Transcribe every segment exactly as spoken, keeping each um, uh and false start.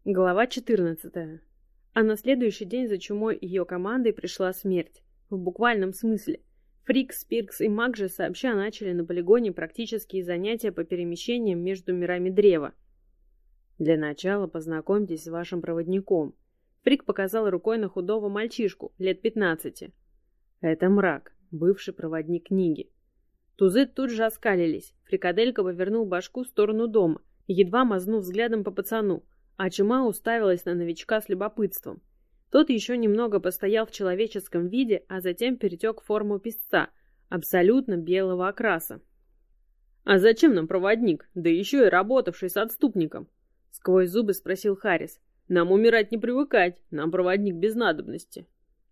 Глава четырнадцатая. А на следующий день за чумой и ее командой пришла смерть. В буквальном смысле. Фрик, Спиркс и Мак же сообща начали на полигоне практические занятия по перемещениям между мирами древа. Для начала познакомьтесь с вашим проводником. Фрик показал рукой на худого мальчишку, лет пятнадцати. Это Мрак, бывший проводник книги. Тузы тут же оскалились. Фрикаделька повернул башку в сторону дома, едва мазнув взглядом по пацану, а чума уставилась на новичка с любопытством. Тот еще немного постоял в человеческом виде, а затем перетек в форму песца, абсолютно белого окраса. «А зачем нам проводник, да еще и работавший с отступником?» — сквозь зубы спросил Харрис. «Нам умирать не привыкать, нам проводник без надобности».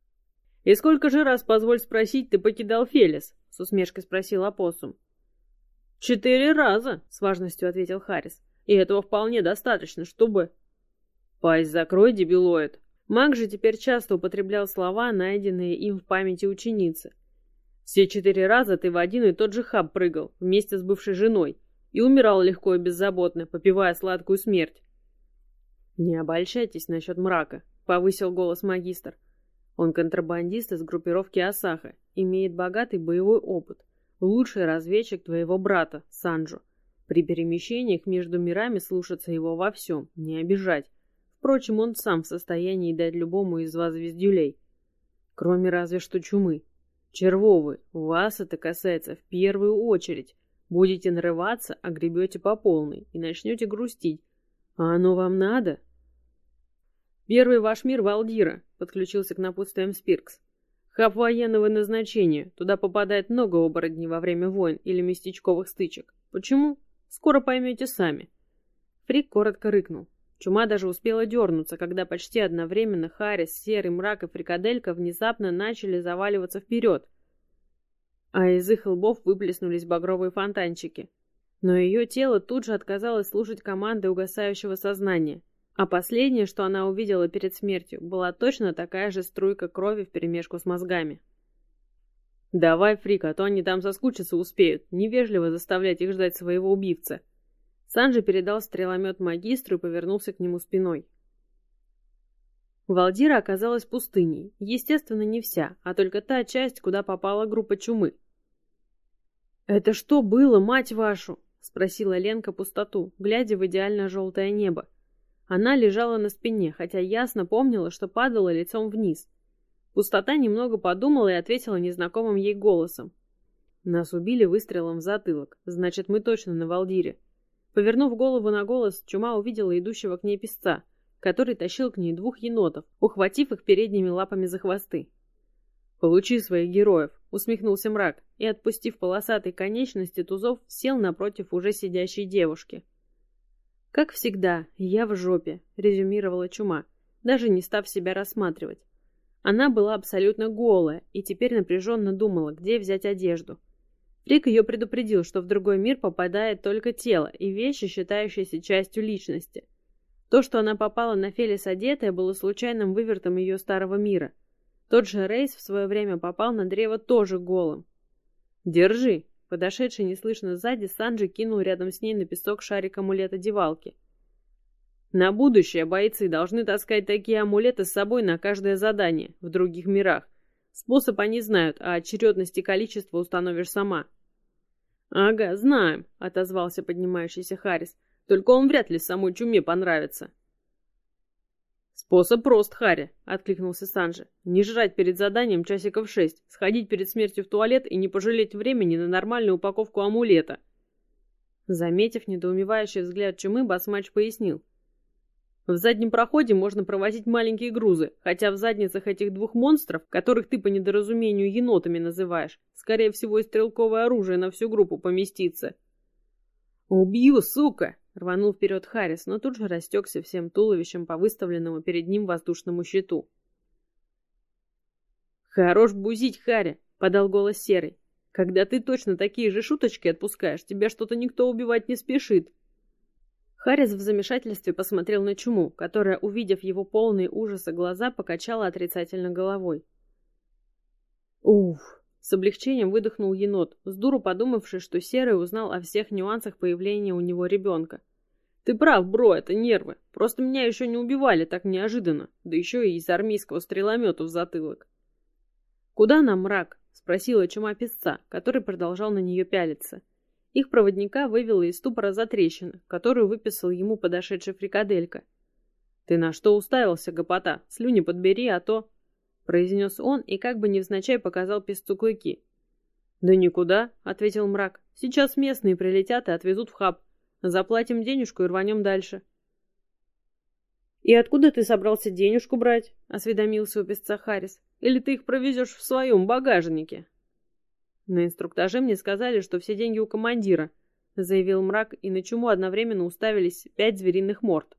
«И сколько же раз, позволь спросить, ты покидал Фелис?» — с усмешкой спросил опоссум. «Четыре раза», — с важностью ответил Харрис. «И этого вполне достаточно, чтобы...» «Пасть закрой, дебилоид!» Маг же теперь часто употреблял слова, найденные им в памяти ученицы. «Все четыре раза ты в один и тот же хаб прыгал, вместе с бывшей женой, и умирал легко и беззаботно, попивая сладкую смерть». «Не обольщайтесь насчет Мрака», — повысил голос магистр. «Он контрабандист из группировки Асаха, имеет богатый боевой опыт, лучший разведчик твоего брата, Санджо. При перемещениях между мирами слушаться его во всем, не обижать. Впрочем, он сам в состоянии дать любому из вас звездюлей. Кроме разве что чумы. Червовы, вас это касается в первую очередь. Будете нарываться, огребете по полной и начнете грустить. А оно вам надо?» «Первый ваш мир — Валдира», — подключился к напутствиям Спиркс. «Хаб военного назначения. Туда попадает много оборотней во время войн или местечковых стычек. Почему? Скоро поймете сами». Фрик коротко рыкнул. Чума даже успела дернуться, когда почти одновременно Харрис, Серый, Мрак и Фрикаделька внезапно начали заваливаться вперед, а из их лбов выплеснулись багровые фонтанчики. Но ее тело тут же отказалось слушать команды угасающего сознания, а последнее, что она увидела перед смертью, была точно такая же струйка крови вперемешку с мозгами. «Давай, Фрик, а то они там соскучиться успеют, невежливо заставлять их ждать своего убивца». Санджи передал стреломет магистру и повернулся к нему спиной. Валдира оказалась пустыней, естественно, не вся, а только та часть, куда попала группа чумы. «Это что было, мать вашу?» — спросила Ленка пустоту, глядя в идеально желтое небо. Она лежала на спине, хотя ясно помнила, что падала лицом вниз. Пустота немного подумала и ответила незнакомым ей голосом. «Нас убили выстрелом в затылок, значит, мы точно на Валдире». Повернув голову на голос, чума увидела идущего к ней песца, который тащил к ней двух енотов, ухватив их передними лапами за хвосты. «Получи своих героев», — усмехнулся Мрак, и, отпустив полосатые конечности тузов, сел напротив уже сидящей девушки. «Как всегда, я в жопе», — резюмировала чума, даже не став себя рассматривать. Она была абсолютно голая и теперь напряженно думала, где взять одежду. Фрик ее предупредил, что в другой мир попадает только тело и вещи, считающиеся частью личности. То, что она попала на Фелис одетая, было случайным вывертом ее старого мира. Тот же Рейс в свое время попал на древо тоже голым. «Держи!» — подошедший неслышно сзади, Санджи кинул рядом с ней на песок шарик амулета-девалки. «На будущее бойцы должны таскать такие амулеты с собой на каждое задание в других мирах. Способ они знают, а очередность и количество установишь сама». «Ага, знаем», — отозвался поднимающийся Харрис. «Только он вряд ли самой чуме понравится». «Способ прост, Харри», — откликнулся Санджи. «Не жрать перед заданием часиков шесть, сходить перед смертью в туалет и не пожалеть времени на нормальную упаковку амулета». Заметив недоумевающий взгляд чумы, басмач пояснил. «В заднем проходе можно провозить маленькие грузы, хотя в задницах этих двух монстров, которых ты по недоразумению енотами называешь, скорее всего и стрелковое оружие на всю группу поместится». «Убью, сука!» — рванул вперед Харрис, но тут же растекся всем туловищем по выставленному перед ним воздушному щиту. «Хорош бузить, Харри!» — подал голос Серый. «Когда ты точно такие же шуточки отпускаешь, тебя что-то никто убивать не спешит». Харрис в замешательстве посмотрел на чуму, которая, увидев его полные ужаса глаза, покачала отрицательно головой. «Уф!» — с облегчением выдохнул енот, сдуру подумавший, что Серый узнал о всех нюансах появления у него ребенка. Ты прав, бро, это нервы. Просто меня еще не убивали так неожиданно, да еще и из армейского стреломета в затылок. Куда нам, мрак? Спросила чума песца, который продолжал на нее пялиться. Их проводника вывела из ступора затрещина, которую выписал ему подошедший фрикаделька. «Ты на что уставился, гопота? Слюни подбери, а то...» произнес он и как бы невзначай показал песцу клыки. «Да никуда», — ответил мрак. «Сейчас местные прилетят и отвезут в хаб. Заплатим денежку и рванем дальше». «И откуда ты собрался денежку брать?» — осведомился у песца Харрис. «Или ты их провезешь в своем багажнике?» «На инструктаже мне сказали, что все деньги у командира», — заявил мрак, и на чуму одновременно уставились пять звериных морд.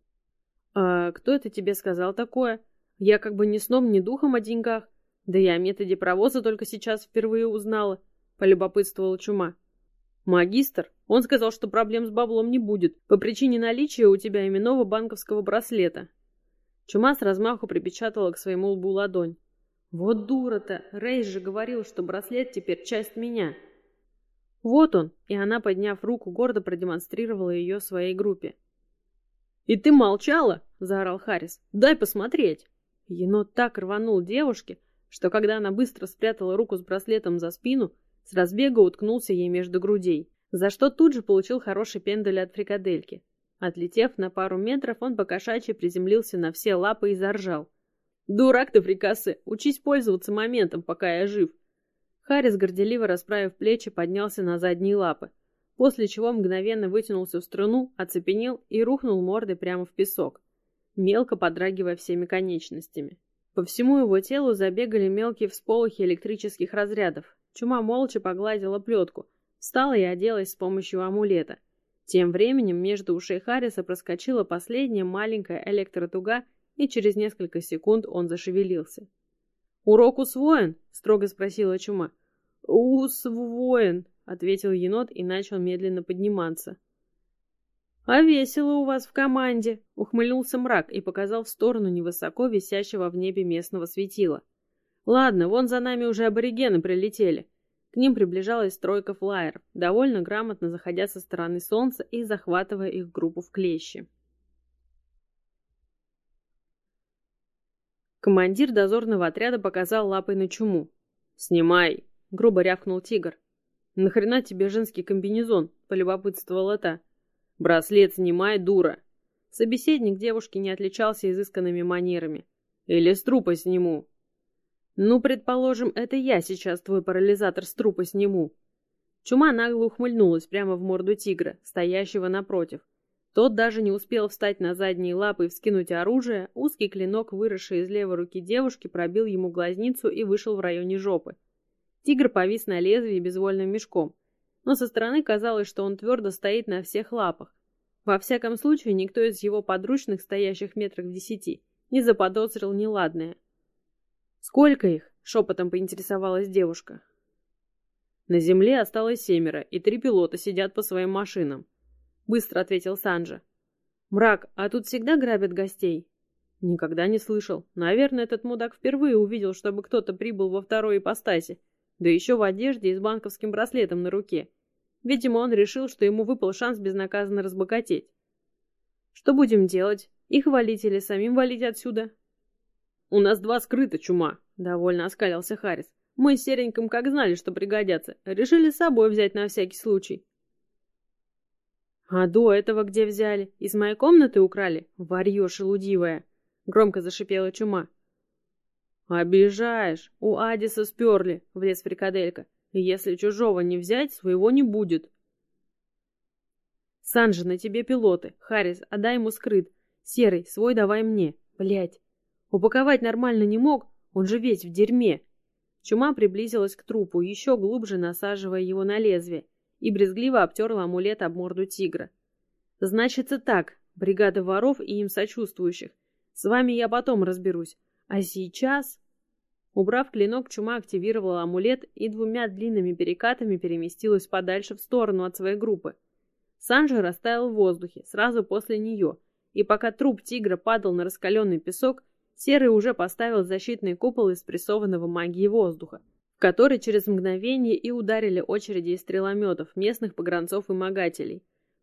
«А кто это тебе сказал такое? Я как бы ни сном, ни духом о деньгах. Да я о методе провоза только сейчас впервые узнала», — полюбопытствовала чума. «Магистр, он сказал, что проблем с баблом не будет, по причине наличия у тебя именного банковского браслета». Чума с размаху припечатала к своему лбу ладонь. «Вот дура-то! Рейс же говорил, что браслет теперь часть меня». «Вот он!» И она, подняв руку, гордо продемонстрировала ее своей группе. «И ты молчала?» — заорал Харрис. «Дай посмотреть!» Енот так рванул девушке, что когда она быстро спрятала руку с браслетом за спину, с разбега уткнулся ей между грудей, за что тут же получил хороший пендель от фрикадельки. Отлетев на пару метров, он покошачьи приземлился на все лапы и заржал. «Дурак ты, фрикасы! Учись пользоваться моментом, пока я жив!» Харрис, горделиво расправив плечи, поднялся на задние лапы, после чего мгновенно вытянулся в струну, оцепенел и рухнул мордой прямо в песок, мелко подрагивая всеми конечностями. По всему его телу забегали мелкие всполохи электрических разрядов. Чума молча погладила плетку, встала и оделась с помощью амулета. Тем временем между ушей Харриса проскочила последняя маленькая электротуга, и через несколько секунд он зашевелился. «Урок усвоен?» — строго спросила чума. «Усвоен», — ответил енот и начал медленно подниматься. «А весело у вас в команде», — ухмыльнулся мрак и показал в сторону невысоко висящего в небе местного светила. «Ладно, вон за нами уже аборигены прилетели». К ним приближалась тройка флайеров, довольно грамотно заходя со стороны солнца и захватывая их группу в клещи. Командир дозорного отряда показал лапой на чуму. «Снимай!» — грубо рявкнул тигр. «Нахрена тебе женский комбинезон?» — полюбопытствовала та. «Браслет снимай, дура!» Собеседник девушки не отличался изысканными манерами. «Или с трупа сниму!» «Ну, предположим, это я сейчас твой парализатор с трупа сниму». Чума нагло ухмыльнулась прямо в морду тигра, стоящего напротив. Тот даже не успел встать на задние лапы и вскинуть оружие, узкий клинок, выросший из левой руки девушки, пробил ему глазницу и вышел в районе жопы. Тигр повис на лезвии безвольным мешком, но со стороны казалось, что он твердо стоит на всех лапах. Во всяком случае, никто из его подручных, стоящих метрах в десяти, не заподозрил неладное. «Сколько их?» — шепотом поинтересовалась девушка. «На земле осталось семеро, и три пилота сидят по своим машинам», — быстро ответил Санджа. «Мрак, а тут всегда грабят гостей?» «Никогда не слышал. Наверное, этот мудак впервые увидел, чтобы кто-то прибыл во второй ипостаси, да еще в одежде и с банковским браслетом на руке. Видимо, он решил, что ему выпал шанс безнаказанно разбогатеть. Что будем делать? Их валить или самим валить отсюда?» «У нас два скрыта, чума», — довольно оскалился Харрис. «Мы с Сереньком как знали, что пригодятся. Решили с собой взять на всякий случай». «А до этого где взяли? Из моей комнаты украли? Варьё шелудивая!» — громко зашипела чума. «Обижаешь! У Адиса сперли!» — влез фрикаделька. «Если чужого не взять, своего не будет». «Санджа, на тебе пилоты. Харрис, отдай ему скрыт. Серый, свой давай мне. Блядь. Упаковать нормально не мог, он же весь в дерьме». Чума приблизилась к трупу, еще глубже насаживая его на лезвие, и брезгливо обтерла амулет об морду тигра. «Значится так, бригада воров и им сочувствующих. С вами я потом разберусь. А сейчас...» Убрав клинок, чума активировала амулет и двумя длинными перекатами переместилась подальше в сторону от своей группы. Санджа растаял в воздухе сразу после нее, и пока труп тигра падал на раскаленный песок, Серый уже поставил защитный купол из прессованного магии воздуха, в который через мгновение и ударили очереди из стрелометов, местных погранцов и магателей.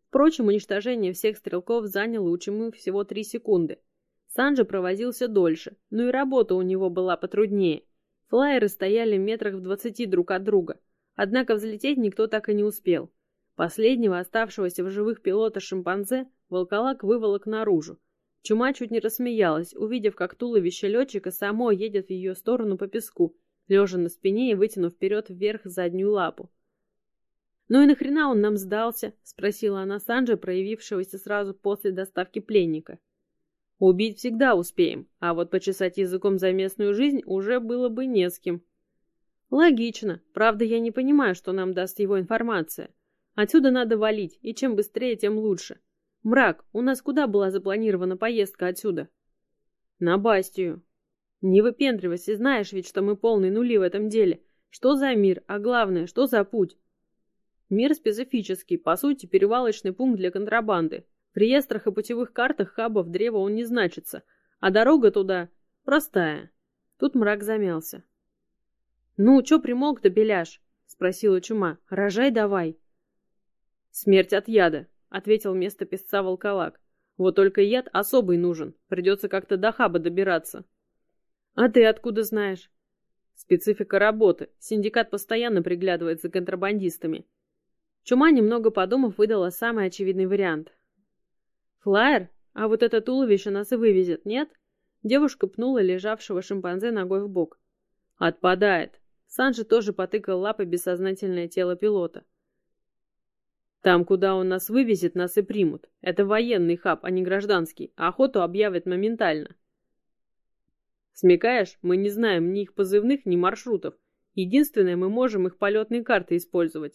Впрочем, уничтожение всех стрелков заняло у Чумы всего три секунды. Санджи провозился дольше, но и работа у него была потруднее. Флайеры стояли в метрах в двадцати друг от друга. Однако взлететь никто так и не успел. Последнего оставшегося в живых пилота-шимпанзе волколак выволок наружу. Чума чуть не рассмеялась, увидев, как туловище летчика само едет в ее сторону по песку, лежа на спине и вытянув вперед вверх заднюю лапу. «Ну и нахрена он нам сдался?» — спросила она Санджи, проявившегося сразу после доставки пленника. «Убить всегда успеем, а вот почесать языком за местную жизнь уже было бы не с кем». «Логично. Правда, я не понимаю, что нам даст его информация. Отсюда надо валить, и чем быстрее, тем лучше. Мрак, у нас куда была запланирована поездка отсюда?» «На Бастию». «Не выпендривайся, знаешь ведь, что мы полные нули в этом деле. Что за мир, а главное, что за путь?» «Мир специфический, по сути, перевалочный пункт для контрабанды. В реестрах и путевых картах хабов древа он не значится, а дорога туда простая». Тут Мрак замялся. «Ну, чё примолк-то, беляш?» — спросила Чума. «Рожай давай». «Смерть от яда», — ответил вместо песца волколак. «Вот только яд особый нужен, придется как-то до хаба добираться». «А ты откуда знаешь?» «Специфика работы. Синдикат постоянно приглядывает за контрабандистами». Чума, немного подумав, выдала самый очевидный вариант. «Флайер? А вот это туловище нас и вывезет, нет?» Девушка пнула лежавшего шимпанзе ногой в бок. «Отпадает». Санджи тоже потыкал лапой бессознательное тело пилота. «Там, куда он нас вывезет, нас и примут. Это военный хаб, а не гражданский. Охоту объявят моментально». «Смекаешь, мы не знаем ни их позывных, ни маршрутов. Единственное, мы можем их полетные карты использовать».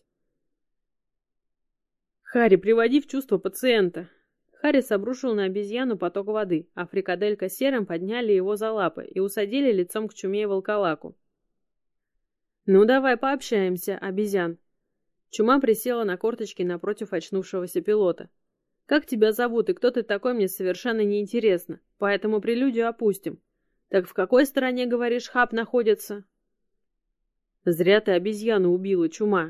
«Харри, приводи в чувство пациента». Харрис обрушил на обезьяну поток воды, а фрикаделька с Серым подняли его за лапы и усадили лицом к Чуме и волколаку. «Ну давай пообщаемся, обезьян». Чума присела на корточки напротив очнувшегося пилота. «Как тебя зовут и кто ты такой, мне совершенно неинтересно, поэтому прелюдию опустим. Так в какой стороне, говоришь, хаб находится?» «Зря ты обезьяну убила, Чума».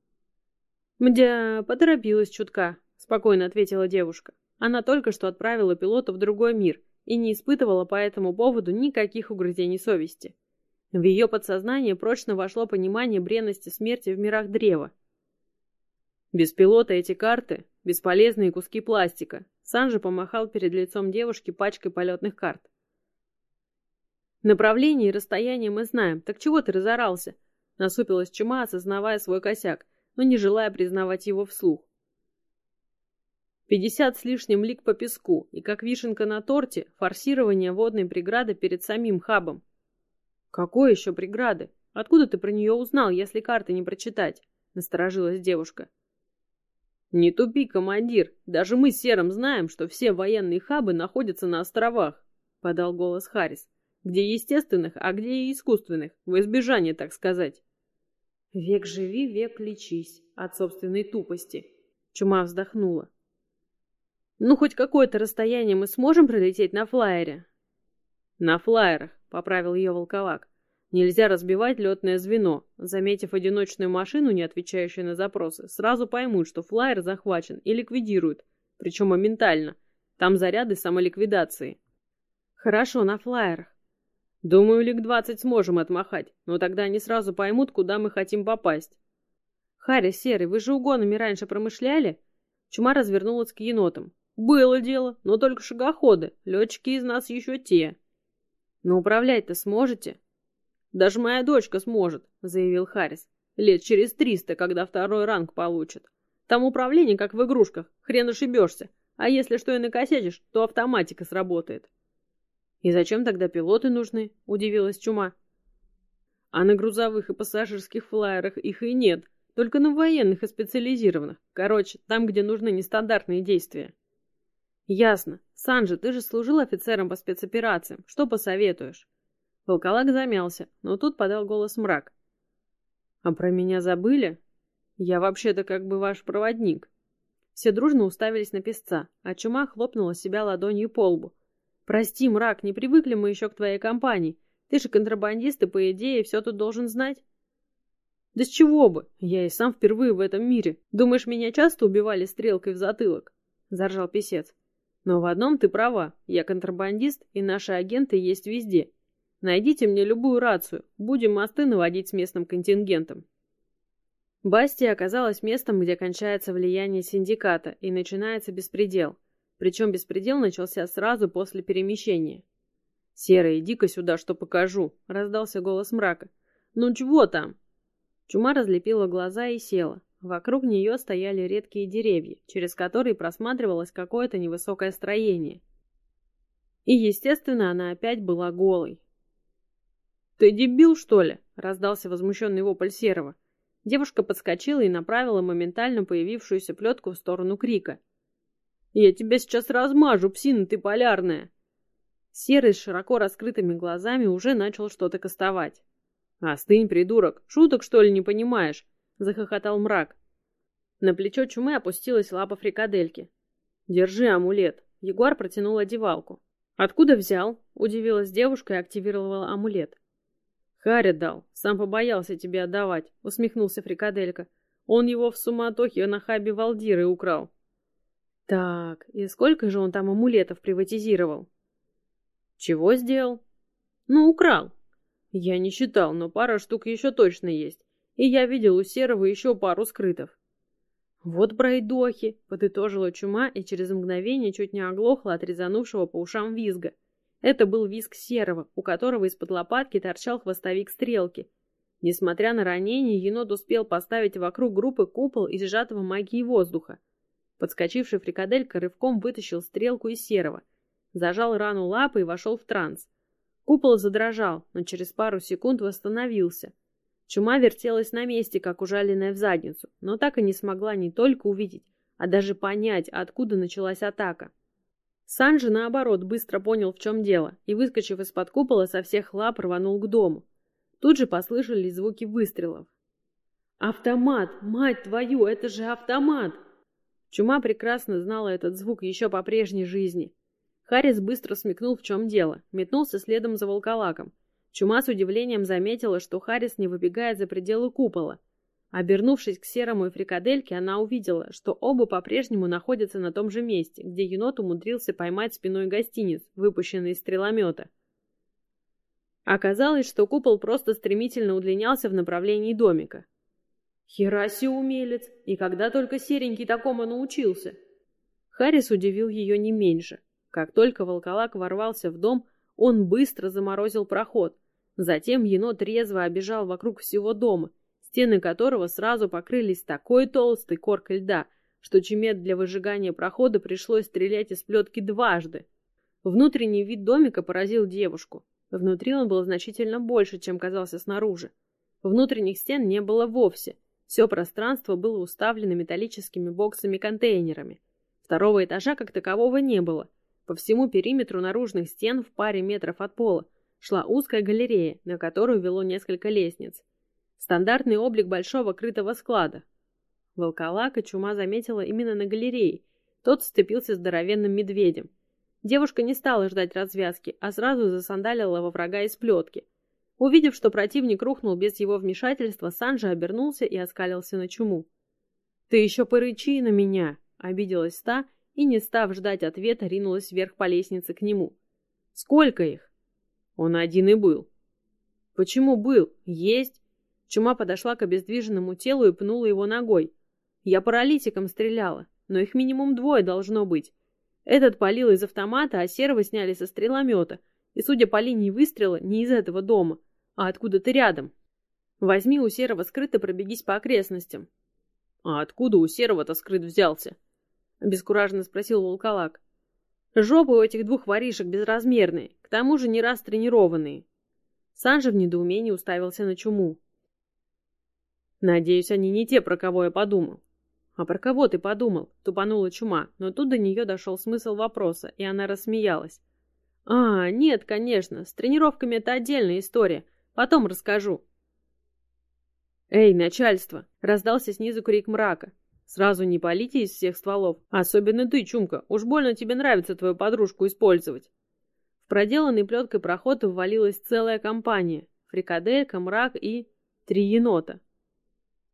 «Мдя, поторопилась чутка», — спокойно ответила девушка. Она только что отправила пилота в другой мир и не испытывала по этому поводу никаких угрызений совести. В ее подсознание прочно вошло понимание бренности смерти в мирах древа. «Без пилота эти карты — бесполезные куски пластика», — Санджи помахал перед лицом девушки пачкой полетных карт. «Направление и расстояние мы знаем, так чего ты разорался?» — насупилась Чума, осознавая свой косяк, но не желая признавать его вслух. Пятьдесят с лишним лиг по песку, и как вишенка на торте, форсирование водной преграды перед самим хабом. «Какой еще преграды? Откуда ты про нее узнал, если карты не прочитать?» — насторожилась девушка. «Не тупи, командир, даже мы с Серым знаем, что все военные хабы находятся на островах», — подал голос Харрис. «Где естественных, а где и искусственных, в избежание, так сказать». «Век живи, век лечись от собственной тупости», — Чума вздохнула. «Ну, хоть какое-то расстояние мы сможем пролететь на флайере?» «На флайерах», — поправил ее волколак. «Нельзя разбивать летное звено. Заметив одиночную машину, не отвечающую на запросы, сразу поймут, что флайер захвачен и ликвидируют, причем моментально. Там заряды самоликвидации». «Хорошо, на флайерах. Думаю, лиг двадцать сможем отмахать, но тогда они сразу поймут, куда мы хотим попасть». «Харри, Серый, вы же угонами раньше промышляли?» Чума развернулась к енотам. «Было дело, но только шагоходы. Летчики из нас еще те». «Но управлять-то сможете?» «Даже моя дочка сможет», — заявил Харрис. «Лет через триста, когда второй ранг получит. Там управление, как в игрушках, хрен ошибешься. А если что и накосячишь, то автоматика сработает». «И зачем тогда пилоты нужны?» — удивилась Чума. «А на грузовых и пассажирских флайерах их и нет, только на военных и специализированных. Короче, там, где нужны нестандартные действия». «Ясно. Санджи, ты же служил офицером по спецоперациям. Что посоветуешь?» Волколак замялся, но тут подал голос Мрак. «А про меня забыли? Я вообще-то как бы ваш проводник». Все дружно уставились на песца, а Чума хлопнула себя ладонью по лбу. «Прости, Мрак, не привыкли мы еще к твоей компании. Ты же контрабандист и, по идее, все тут должен знать». Да с чего бы? Я и сам впервые в этом мире. Думаешь, меня часто убивали стрелкой в затылок? Заржал писец. Но в одном ты права. Я контрабандист, и наши агенты есть везде. Найдите мне любую рацию. Будем мосты наводить с местным контингентом. Бастия оказалась местом, где кончается влияние синдиката и начинается беспредел. Причем беспредел начался сразу после перемещения. «Серый, иди-ка сюда, что покажу», — раздался голос мрака. «Ну чего там?» Чума разлепила глаза и села. Вокруг нее стояли редкие деревья, через которые просматривалось какое-то невысокое строение. И, естественно, она опять была голой. «Ты дебил, что ли?» — раздался возмущенный вопль Серого. Девушка подскочила и направила моментально появившуюся плетку в сторону крика. «Я тебя сейчас размажу, псина ты полярная!» Серый с широко раскрытыми глазами уже начал что-то кастовать. «Остынь, придурок! Шуток, что ли, не понимаешь?» — захохотал мрак. На плечо Чумы опустилась лапа фрикадельки. «Держи амулет!» — Ягуар протянул одевалку. «Откуда взял?» — удивилась девушка и активировала амулет. «Харя дал. Сам побоялся тебе отдавать», — усмехнулся фрикаделька. «Он его в суматохе на хабе Валдиры украл». «Так, и сколько же он там амулетов приватизировал?» «Чего сделал?» «Ну, украл». «Я не считал, но пара штук еще точно есть. И я видел у Серого еще пару скрытов». «Вот пройдохи», — подытожила Чума и через мгновение чуть не оглохла от резанувшего по ушам визга. Это был визг Серого, у которого из-под лопатки торчал хвостовик стрелки. Несмотря на ранение, енот успел поставить вокруг группы купол из сжатого магии воздуха. Подскочивший фрикаделька рывком вытащил стрелку из Серого, зажал рану лапой и вошел в транс. Купол задрожал, но через пару секунд восстановился. Чума вертелась на месте, как ужаленная в задницу, но так и не смогла не только увидеть, а даже понять, откуда началась атака. Санджи, наоборот, быстро понял, в чем дело, и, выскочив из-под купола, со всех лап рванул к дому. Тут же послышались звуки выстрелов. «Автомат! Мать твою, это же автомат!» Чума прекрасно знала этот звук еще по прежней жизни. Харрис быстро смекнул, в чем дело, метнулся следом за волколаком. Чума с удивлением заметила, что Харрис не выбегает за пределы купола. Обернувшись к Серому и фрикадельке, она увидела, что оба по-прежнему находятся на том же месте, где енот умудрился поймать спиной гостиниц, выпущенный из стреломета. Оказалось, что купол просто стремительно удлинялся в направлении домика. «Хераси умелец! И когда только Серенький такому научился?» Харрис удивил ее не меньше. Как только волколак ворвался в дом, он быстро заморозил проход. Затем енот резво обежал вокруг всего дома, стены которого сразу покрылись такой толстой коркой льда, что Чуме для выжигания прохода пришлось стрелять из плетки дважды. Внутренний вид домика поразил девушку. Внутри он был значительно больше, чем казался снаружи. Внутренних стен не было вовсе. Все пространство было уставлено металлическими боксами-контейнерами. Второго этажа как такового не было. По всему периметру наружных стен в паре метров от пола шла узкая галерея, на которую вело несколько лестниц. Стандартный облик большого крытого склада. Волколака Чума заметила именно на галерее. Тот сцепился с здоровенным медведем. Девушка не стала ждать развязки, а сразу засандалила во врага из плетки. Увидев, что противник рухнул без его вмешательства, Санджи обернулся и оскалился на Чуму. «Ты еще порычи на меня!» — обиделась та и, не став ждать ответа, ринулась вверх по лестнице к нему. «Сколько их?» «Он один и был». «Почему был? Есть!» Чума подошла к обездвиженному телу и пнула его ногой. «Я паралитиком стреляла, но их минимум двое должно быть. Этот палил из автомата, а Серого сняли со стреломета, и, судя по линии выстрела, не из этого дома, а откуда-то рядом. Возьми у Серого скрыт и пробегись по окрестностям». «А откуда у Серого-то скрыт взялся?» — обескураженно спросил волколак. «Жопы у этих двух воришек безразмерные, к тому же не раз тренированные». Санджи в недоумении уставился на Чуму. «Надеюсь, они не те, про кого я подумал». «А про кого ты подумал?» — тупанула Чума, но тут до нее дошел смысл вопроса, и она рассмеялась. «А, нет, конечно, с тренировками это отдельная история, потом расскажу». «Эй, начальство!» — раздался снизу крик мрака. «Сразу не палите из всех стволов, особенно ты, Чумка, уж больно тебе нравится твою подружку использовать». В проделанный плеткой проход ввалилась целая компания — фрикаделька, мрак и... три енота.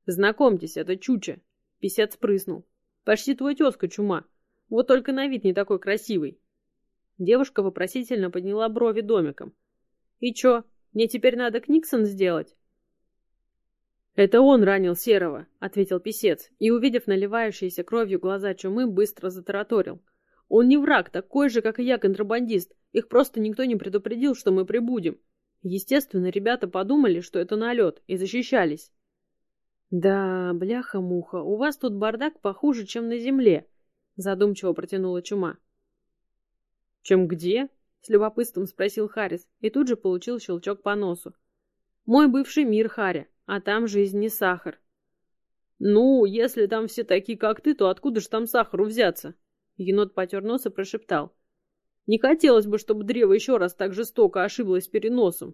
Знакомьтесь, это Чуча. Писец прыснул. Почти твой тезка, Чума. Вот только на вид не такой красивый. Девушка вопросительно подняла брови домиком. И чё, мне теперь надо Книксон сделать? Это он ранил Серого, ответил писец, и, увидев наливающиеся кровью глаза Чумы, быстро затараторил. Он не враг, такой же, как и я, контрабандист. Их просто никто не предупредил, что мы прибудем. Естественно, ребята подумали, что это налет, и защищались. Да, бляха-муха, у вас тут бардак похуже, чем на земле, задумчиво протянула Чума. Чем где? С любопытством спросил Харрис, и тут же получил щелчок по носу. Мой бывший мир, Харри, а там жизнь не сахар. Ну, если там все такие, как ты, то откуда ж там сахару взяться? Енот потер нос и прошептал. Не хотелось бы, чтобы древо еще раз так жестоко ошиблось переносом.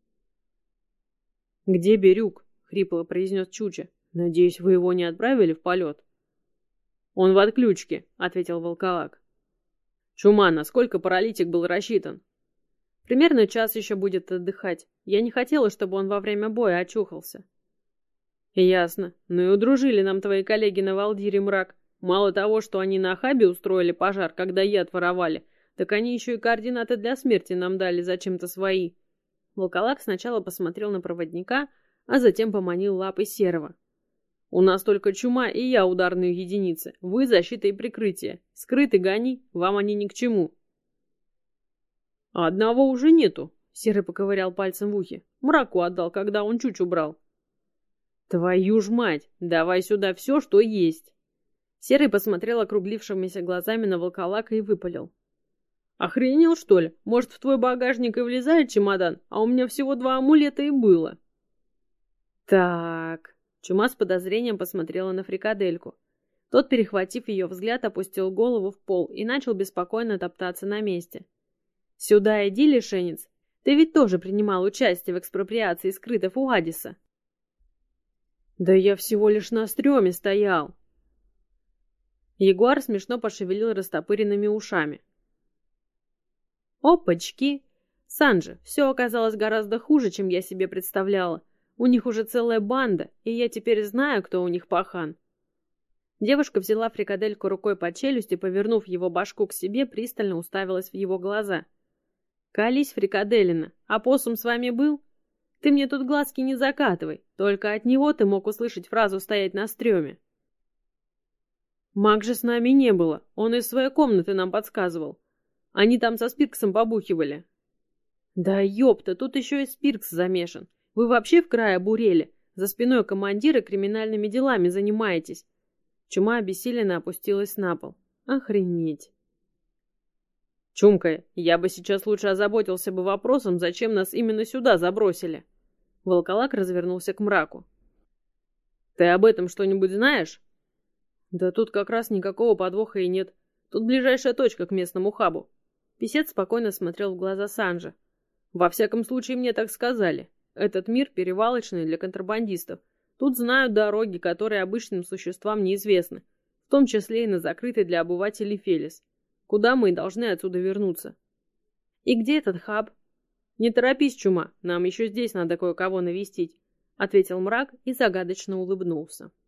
Где Бирюк? Хрипло произнес Чуча. Надеюсь, вы его не отправили в полет? Он в отключке, ответил волколак. Чума, насколько паралитик был рассчитан? Примерно час еще будет отдыхать. Я не хотела, чтобы он во время боя очухался. Ясно. Ну и удружили нам твои коллеги на Валдире, мрак. Мало того, что они на Ахабе устроили пожар, когда яд воровали, так они еще и координаты для смерти нам дали зачем-то свои. Волколак сначала посмотрел на проводника, а затем поманил лапой Серого. У нас только Чума и я ударные единицы. Вы защита и прикрытие. Скрытый гони, вам они ни к чему. А одного уже нету, Серый поковырял пальцем в ухе. Мраку отдал, когда он Чучу брал. Твою ж мать, давай сюда все, что есть. Серый посмотрел округлившимися глазами на волколака и выпалил. Охренел, что ли? Может, в твой багажник и влезает чемодан, а у меня всего два амулета и было. Так... Чума с подозрением посмотрела на фрикадельку. Тот, перехватив ее взгляд, опустил голову в пол и начал беспокойно топтаться на месте. «Сюда иди, лишенец. Ты ведь тоже принимал участие в экспроприации скрытов у Адиса». «Да я всего лишь на стреме стоял». Ягуар смешно пошевелил растопыренными ушами. «Опачки! Санджи, все оказалось гораздо хуже, чем я себе представляла. У них уже целая банда, и я теперь знаю, кто у них пахан». Девушка взяла фрикадельку рукой по челюсти, повернув его башку к себе, пристально уставилась в его глаза. «Колись, фрикаделина, опоссум с вами был? Ты мне тут глазки не закатывай, только от него ты мог услышать фразу «стоять на стреме». Маг же с нами не было, он из своей комнаты нам подсказывал. Они там со Спирксом побухивали». «Да ёпта, тут еще и Спиркс замешан. Вы вообще в край обурели? За спиной командира криминальными делами занимаетесь». Чума обессиленно опустилась на пол. Охренеть. «Чумка, я бы сейчас лучше озаботился бы вопросом, зачем нас именно сюда забросили». Волколак развернулся к мраку. «Ты об этом что-нибудь знаешь?» «Да тут как раз никакого подвоха и нет. Тут ближайшая точка к местному хабу». Писец спокойно смотрел в глаза Санджа. «Во всяком случае, мне так сказали. Этот мир перевалочный для контрабандистов. Тут знают дороги, которые обычным существам неизвестны, в том числе и на закрытый для обывателей Фелис. Куда мы и должны отсюда вернуться». «И где этот хаб?» «Не торопись, Чума, нам еще здесь надо кое-кого навестить», — ответил мрак и загадочно улыбнулся.